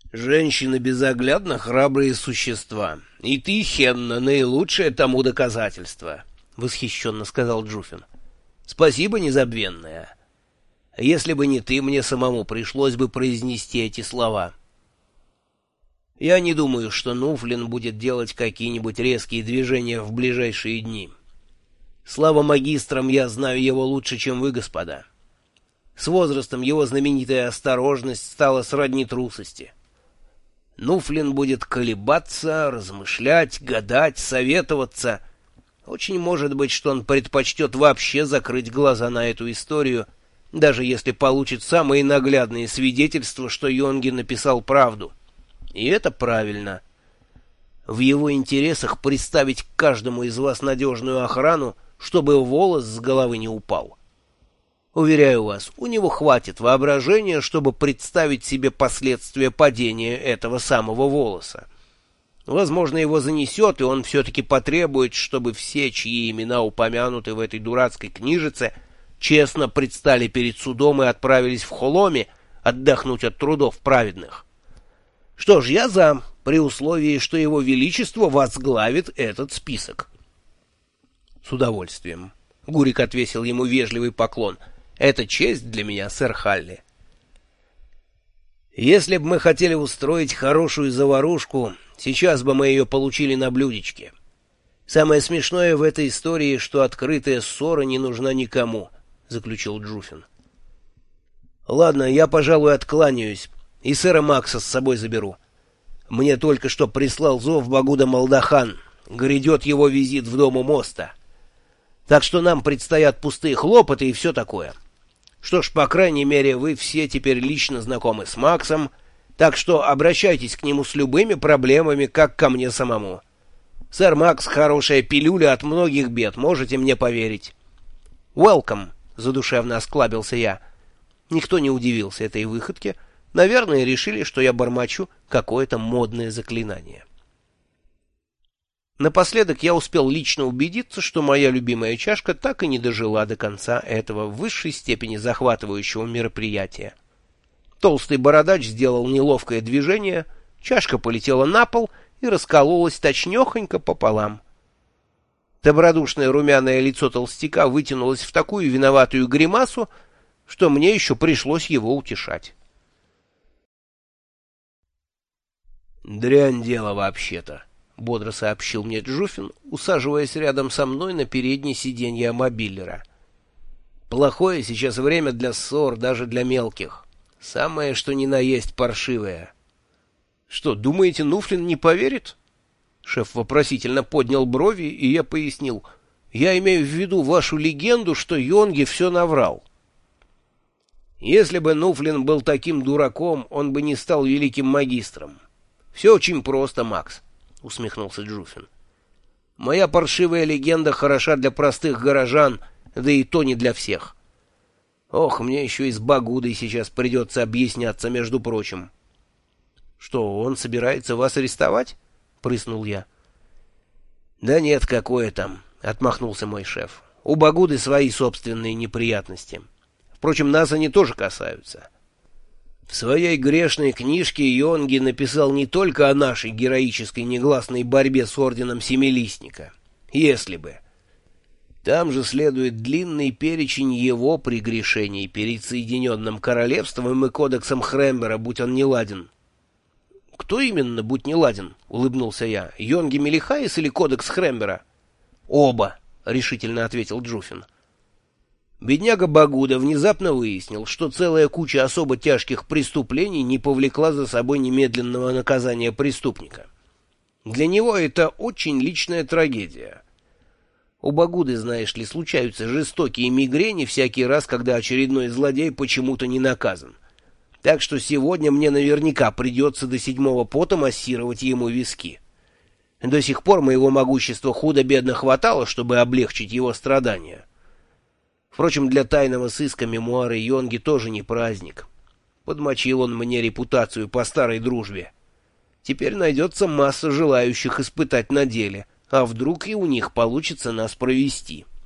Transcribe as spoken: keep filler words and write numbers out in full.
Женщины безоглядно храбрые существа, и ты, Хенна, наилучшее тому доказательство, — восхищенно сказал Джуфин. — Спасибо, незабвенная. Если бы не ты, мне самому пришлось бы произнести эти слова. Я не думаю, что Нуфлин будет делать какие-нибудь резкие движения в ближайшие дни. Слава магистрам, я знаю его лучше, чем вы, господа. С возрастом его знаменитая осторожность стала сродни трусости. Нуфлин будет колебаться, размышлять, гадать, советоваться. Очень может быть, что он предпочтет вообще закрыть глаза на эту историю, даже если получит самые наглядные свидетельства, что Йонги написал правду. И это правильно. В его интересах представить каждому из вас надежную охрану, чтобы волос с головы не упал. Уверяю вас, у него хватит воображения, чтобы представить себе последствия падения этого самого волоса. Возможно, его занесет, и он все-таки потребует, чтобы все, чьи имена упомянуты в этой дурацкой книжице, честно предстали перед судом и отправились в Холоми отдохнуть от трудов праведных. Что ж, я за, при условии, что его величество возглавит этот список. С удовольствием. Гурик отвесил ему вежливый поклон. Это честь для меня, сэр Халли. Если бы мы хотели устроить хорошую заварушку, сейчас бы мы ее получили на блюдечке. Самое смешное в этой истории, что открытая ссора не нужна никому, — заключил Джуфин. Ладно, я, пожалуй, откланяюсь, и сэра Макса с собой заберу. Мне только что прислал зов Багуда Малдахан. Грядет его визит в дом у моста. Так что нам предстоят пустые хлопоты и все такое. Что ж, по крайней мере, вы все теперь лично знакомы с Максом, так что обращайтесь к нему с любыми проблемами, как ко мне самому. Сэр Макс — хорошая пилюля от многих бед, можете мне поверить. «Welcome», — задушевно осклабился я. Никто не удивился этой выходке. Наверное, решили, что я бормочу какое-то модное заклинание. Напоследок я успел лично убедиться, что моя любимая чашка так и не дожила до конца этого в высшей степени захватывающего мероприятия. Толстый бородач сделал неловкое движение, чашка полетела на пол и раскололась точнёхонько пополам. Добродушное румяное лицо толстяка вытянулось в такую виноватую гримасу, что мне еще пришлось его утешать. «Дрянь дело вообще-то», — бодро сообщил мне Джуфин, усаживаясь рядом со мной на переднее сиденье мобилера. «Плохое сейчас время для ссор, даже для мелких. Самое, что ни на есть паршивое». «Что, думаете, Нуфлин не поверит?» Шеф вопросительно поднял брови, и я пояснил. «Я имею в виду вашу легенду, что Йонги все наврал». «Если бы Нуфлин был таким дураком, он бы не стал великим магистром. Все очень просто, Макс», — усмехнулся Джуфин. «Моя паршивая легенда хороша для простых горожан, да и то не для всех. Ох, мне еще и с Багудой сейчас придется объясняться, между прочим». «Что, он собирается вас арестовать?» — прыснул я. «Да нет, какое там», — отмахнулся мой шеф. «У Багуды свои собственные неприятности. Впрочем, нас они тоже касаются». В своей грешной книжке Йонги написал не только о нашей героической негласной борьбе с Орденом Семилистника. Если бы. Там же следует длинный перечень его прегрешений перед Соединенным Королевством и Кодексом Хрембера, будь он неладен. «Кто именно, будь неладен?» — улыбнулся я. «Йонги Мелихаис или Кодекс Хрембера?» «Оба», — решительно ответил Джуфин. Бедняга Багуда внезапно выяснил, что целая куча особо тяжких преступлений не повлекла за собой немедленного наказания преступника. Для него это очень личная трагедия. У Багуды, знаешь ли, случаются жестокие мигрени всякий раз, когда очередной злодей почему-то не наказан. Так что сегодня мне наверняка придется до седьмого пота массировать ему виски. До сих пор моего могущества худо-бедно хватало, чтобы облегчить его страдания. Впрочем, для тайного сыска мемуары Йонги тоже не праздник. Подмочил он мне репутацию по старой дружбе. Теперь найдется масса желающих испытать на деле, а вдруг и у них получится нас провести».